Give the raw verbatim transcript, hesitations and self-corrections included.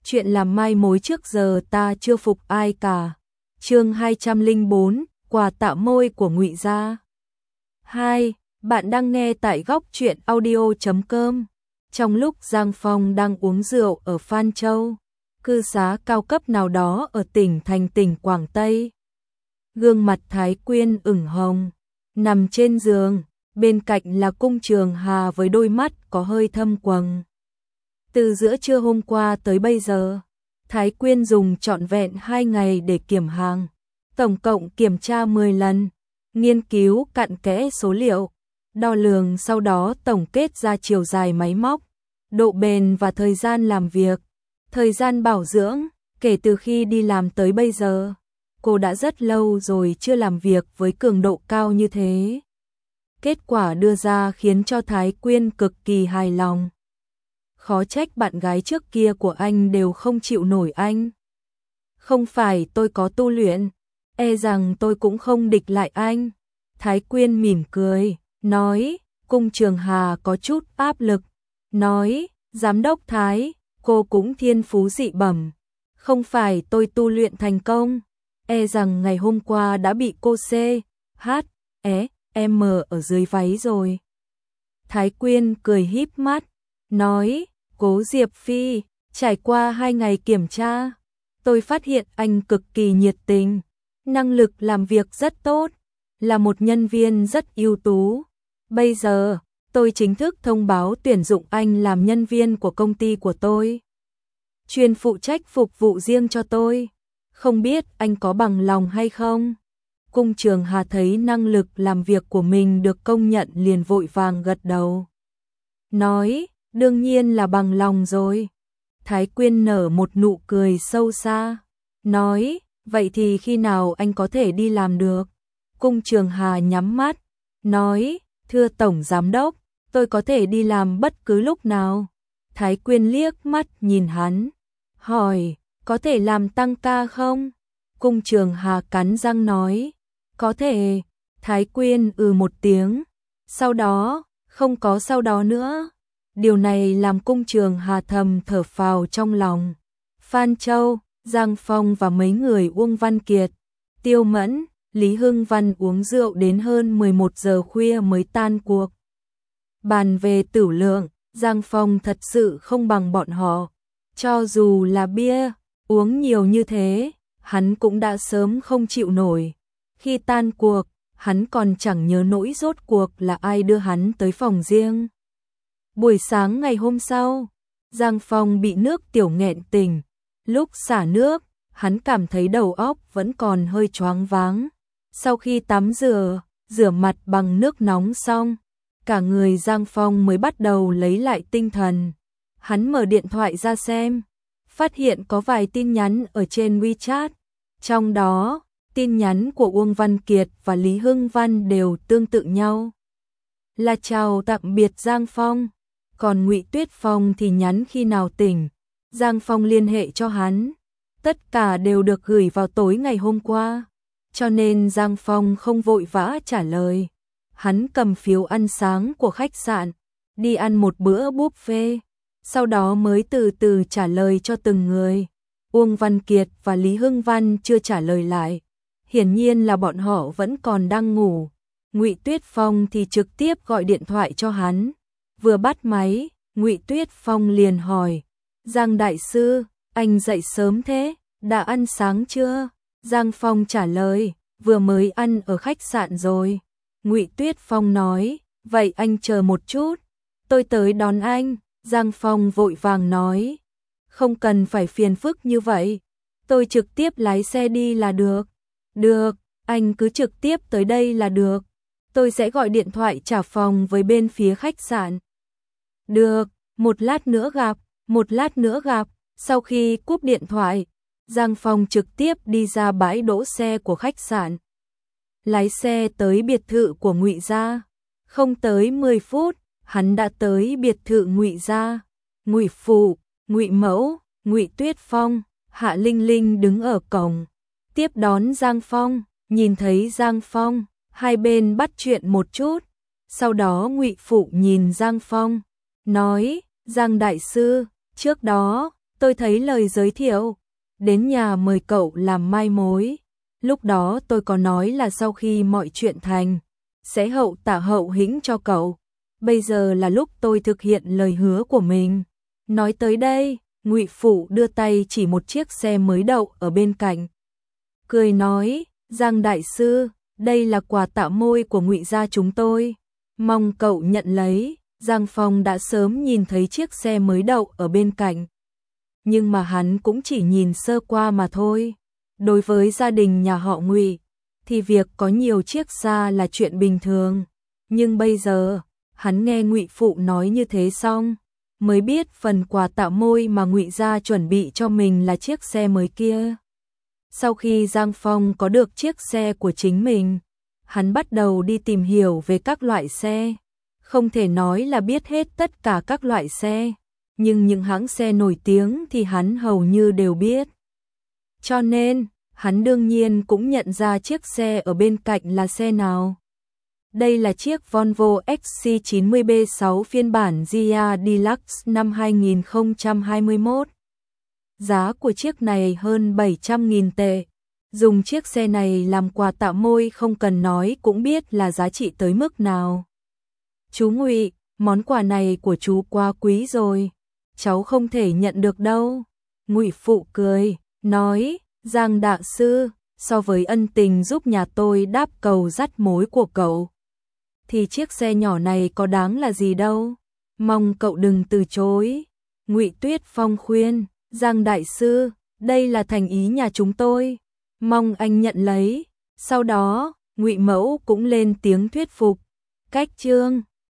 chuyện làm mai mối trước giờ ta chưa phục ai cả. Chương hai trăm lẻ bốn, quà tạo môi của Ngụy gia. hai. Bạn đang nghe tại góc truyện audio chấm com. Trong lúc Giang Phong đang uống rượu ở Phan Châu, cư xá cao cấp nào đó ở tỉnh thành tỉnh Quảng Tây, gương mặt Thái Quyên ửng hồng, nằm trên giường, bên cạnh là Cung Trường Hà với đôi mắt có hơi thâm quầng. Từ giữa trưa hôm qua tới bây giờ, Thái Quyên dùng trọn vẹn hai ngày để kiểm hàng, tổng cộng kiểm tra mười lần, nghiên cứu cặn kẽ số liệu, đo lường, sau đó tổng kết ra chiều dài máy móc, độ bền và thời gian làm việc, thời gian bảo dưỡng. Kể từ khi đi làm tới bây giờ, cô đã rất lâu rồi chưa làm việc với cường độ cao như thế. Kết quả đưa ra khiến cho Thái Quyên cực kỳ hài lòng. Khó trách bạn gái trước kia của anh đều không chịu nổi anh. Không phải tôi có tu luyện, e rằng tôi cũng không địch lại anh. Thái Quyên mỉm cười, nói. Cung Trường Hà có chút áp lực, nói, giám đốc Thái, cô cũng thiên phú dị bẩm. Không phải tôi tu luyện thành công, e rằng ngày hôm qua đã bị cô C, H, E, M ở dưới váy rồi. Thái Quyên cười híp mắt, nói, Cố Diệp Phi, trải qua hai ngày kiểm tra, tôi phát hiện anh cực kỳ nhiệt tình, năng lực làm việc rất tốt, là một nhân viên rất ưu tú. Bây giờ, tôi chính thức thông báo tuyển dụng anh làm nhân viên của công ty của tôi, chuyên phụ trách phục vụ riêng cho tôi. Không biết anh có bằng lòng hay không? Cung Trường Hà thấy năng lực làm việc của mình được công nhận liền vội vàng gật đầu, nói, đương nhiên là bằng lòng rồi. Thái Quyên nở một nụ cười sâu xa, nói, vậy thì khi nào anh có thể đi làm được? Cung Trường Hà nhắm mắt, nói, thưa Tổng Giám Đốc, tôi có thể đi làm bất cứ lúc nào. Thái Quyên liếc mắt nhìn hắn, hỏi, có thể làm tăng ca không? Cung Trường Hà cắn răng nói, có thể. Thái Quyên ừ một tiếng, sau đó, không có sau đó nữa. Điều này làm Cung Trường Hà thầm thở phào trong lòng. Phan Châu, Giang Phong và mấy người Uông Văn Kiệt, Tiêu Mẫn, Lý Hưng Văn uống rượu đến hơn mười một giờ khuya mới tan cuộc. Bàn về tửu lượng, Giang Phong thật sự không bằng bọn họ. Cho dù là bia, uống nhiều như thế, hắn cũng đã sớm không chịu nổi. Khi tan cuộc, hắn còn chẳng nhớ nỗi rốt cuộc là ai đưa hắn tới phòng riêng. Buổi sáng ngày hôm sau, Giang Phong bị nước tiểu nghẹn tỉnh. Lúc xả nước, hắn cảm thấy đầu óc vẫn còn hơi choáng váng. Sau khi tắm rửa, rửa mặt bằng nước nóng xong, cả người Giang Phong mới bắt đầu lấy lại tinh thần. Hắn mở điện thoại ra xem, phát hiện có vài tin nhắn ở trên WeChat. Trong đó, tin nhắn của Uông Văn Kiệt và Lý Hưng Văn đều tương tự nhau, là chào tạm biệt Giang Phong. Còn Ngụy Tuyết Phong thì nhắn khi nào tỉnh, Giang Phong liên hệ cho hắn. Tất cả đều được gửi vào tối ngày hôm qua, cho nên Giang Phong không vội vã trả lời. Hắn cầm phiếu ăn sáng của khách sạn, đi ăn một bữa buffet, sau đó mới từ từ trả lời cho từng người. Uông Văn Kiệt và Lý Hưng Văn chưa trả lời lại, hiển nhiên là bọn họ vẫn còn đang ngủ. Ngụy Tuyết Phong thì trực tiếp gọi điện thoại cho hắn. Vừa bắt máy, Ngụy Tuyết Phong liền hỏi, Giang đại sư, anh dậy sớm thế, đã ăn sáng chưa? Giang Phong trả lời, vừa mới ăn ở khách sạn rồi. Ngụy Tuyết Phong nói, vậy anh chờ một chút, tôi tới đón anh. Giang Phong vội vàng nói, không cần phải phiền phức như vậy, tôi trực tiếp lái xe đi là được. Được, anh cứ trực tiếp tới đây là được, tôi sẽ gọi điện thoại trả phòng với bên phía khách sạn. Được, một lát nữa gặp, một lát nữa gặp. Sau khi cúp điện thoại, Giang Phong trực tiếp đi ra bãi đỗ xe của khách sạn, lái xe tới biệt thự của Ngụy gia. Không tới mười phút, hắn đã tới biệt thự Ngụy gia. Ngụy phụ, Ngụy mẫu, Ngụy Tuyết Phong, Hạ Linh Linh đứng ở cổng tiếp đón Giang Phong. Nhìn thấy Giang Phong, hai bên bắt chuyện một chút. Sau đó Ngụy phụ nhìn Giang Phong, nói, Giang đại sư, trước đó Tôi thấy lời giới thiệu, đến nhà mời cậu làm mai mối. Lúc đó tôi có nói là sau khi mọi chuyện thành, sẽ hậu tạ hậu hĩnh cho cậu. Bây giờ là lúc tôi thực hiện lời hứa của mình. Nói tới đây, Ngụy Phụ đưa tay chỉ một chiếc xe mới đậu ở bên cạnh. Cười nói, Giang đại sư, đây là quà tạ môi của Ngụy gia chúng tôi. Mong cậu nhận lấy. Giang Phong đã sớm nhìn thấy chiếc xe mới đậu ở bên cạnh. Nhưng mà hắn cũng chỉ nhìn sơ qua mà thôi. Đối với gia đình nhà họ Ngụy, thì việc có nhiều chiếc xa là chuyện bình thường. Nhưng bây giờ, hắn nghe Ngụy Phụ nói như thế xong, mới biết phần quà tạ môi mà Ngụy gia chuẩn bị cho mình là chiếc xe mới kia. Sau khi Giang Phong có được chiếc xe của chính mình, hắn bắt đầu đi tìm hiểu về các loại xe. Không thể nói là biết hết tất cả các loại xe, nhưng những hãng xe nổi tiếng thì hắn hầu như đều biết. Cho nên, hắn đương nhiên cũng nhận ra chiếc xe ở bên cạnh là xe nào. Đây là chiếc Volvo X C chín mươi B sáu phiên bản Gia Deluxe năm hai nghìn không trăm hai mươi mốt. Giá của chiếc này hơn bảy trăm nghìn tệ. Dùng chiếc xe này làm quà tạ môi không cần nói cũng biết là giá trị tới mức nào. Chú Ngụy, món quà này của chú quá quý rồi, cháu không thể nhận được đâu. Ngụy Phụ cười, nói, Giang đại sư, so với ân tình giúp nhà tôi đáp cầu dắt mối của cậu, thì chiếc xe nhỏ này có đáng là gì đâu. Mong cậu đừng từ chối. Ngụy Tuyết Phong khuyên, Giang đại sư, đây là thành ý nhà chúng tôi, mong anh nhận lấy. Sau đó, Ngụy Mẫu cũng lên tiếng thuyết phục. Cách chương